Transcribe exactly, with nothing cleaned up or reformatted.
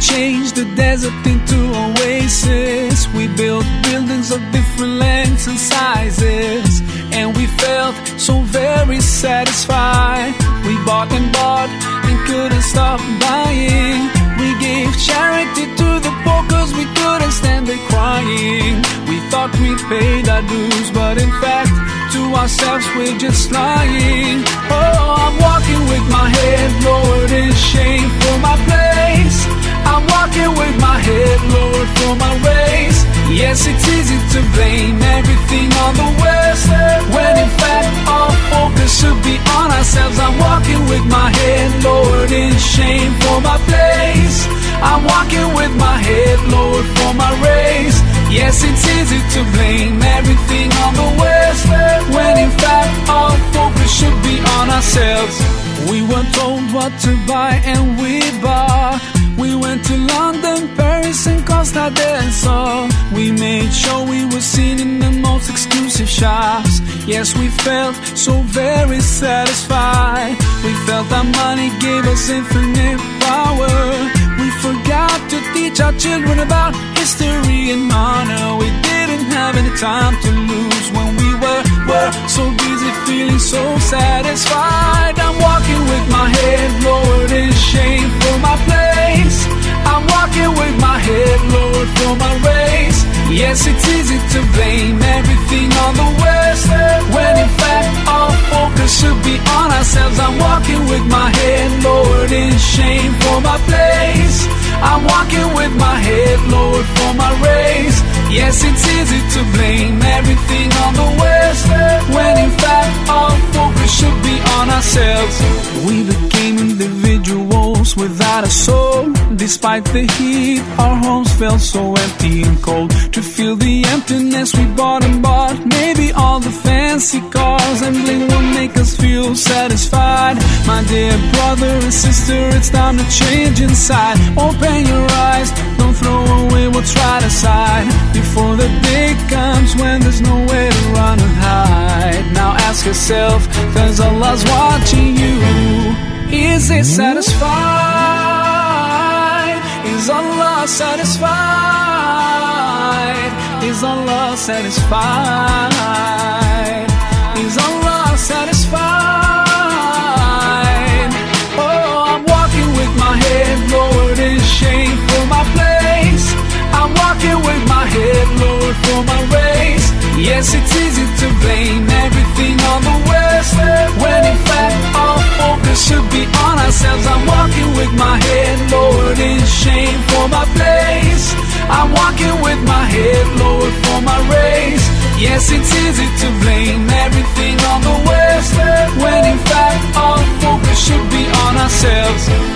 changed the desert into oasis. We built buildings of different lengths and sizes, and we felt so very satisfied. We bought and bought and couldn't stop buying. We gave charity to the poor cause we couldn't stand the crying. We thought we paid our dues, but in fact to ourselves we're just lying. Oh, I'm walking with my head lowered in shame for my place. I'm walking with my head lowered for my race. Yes, it's easy to blame everything on the West, when in fact all focus should be on ourselves. I'm walking with my head lowered in shame for my place. I'm walking with my head lowered for my race. Yes, it's easy to blame everything on the West, when in fact all focus should be on ourselves. We were told what to buy and we bought. We went to London, Paris and Costa del Sol. We made sure we were seen in the most exclusive shops. Yes, we felt so very satisfied. We felt our money gave us infinite power. We forgot to teach our children about history and honor. We didn't have any time to lose when we were, were so busy feeling so satisfied. I'm walking with my head lowered in shame for my place. I'm walking with my head lowered for my race. Yes, it's easy to blame everything on the West, when in fact all focus should be on ourselves. I'm walking with my head lowered in shame for my place. I'm walking with my head lowered for my race. Yes, it's easy to blame everything on the West, when in fact all focus should be on ourselves. We became individuals without a soul. Despite the heat, our homes felt so empty and cold. To fill the emptiness we bought and bought, maybe all the fancy cars and bling will make us feel satisfied. My dear brother and sister, it's time to change inside. Open your eyes, don't throw away what's right aside, before the day comes when there's nowhere to run and hide. Now ask yourself, does Allah's watching you? Is it satisfied? Is Allah satisfied? Is Allah satisfied? Is Allah satisfied? Oh, I'm walking with my head lowered in shame for my place. I'm walking with my head lowered for my race. Yes, it's easy to blame everything on the West, when in fact all focus should be on ourselves. I'm walking with my head lowered in shame for my place. I'm walking with my head lowered for my race. Yes, it's easy to blame everything on the West, when in fact all focus should be on ourselves.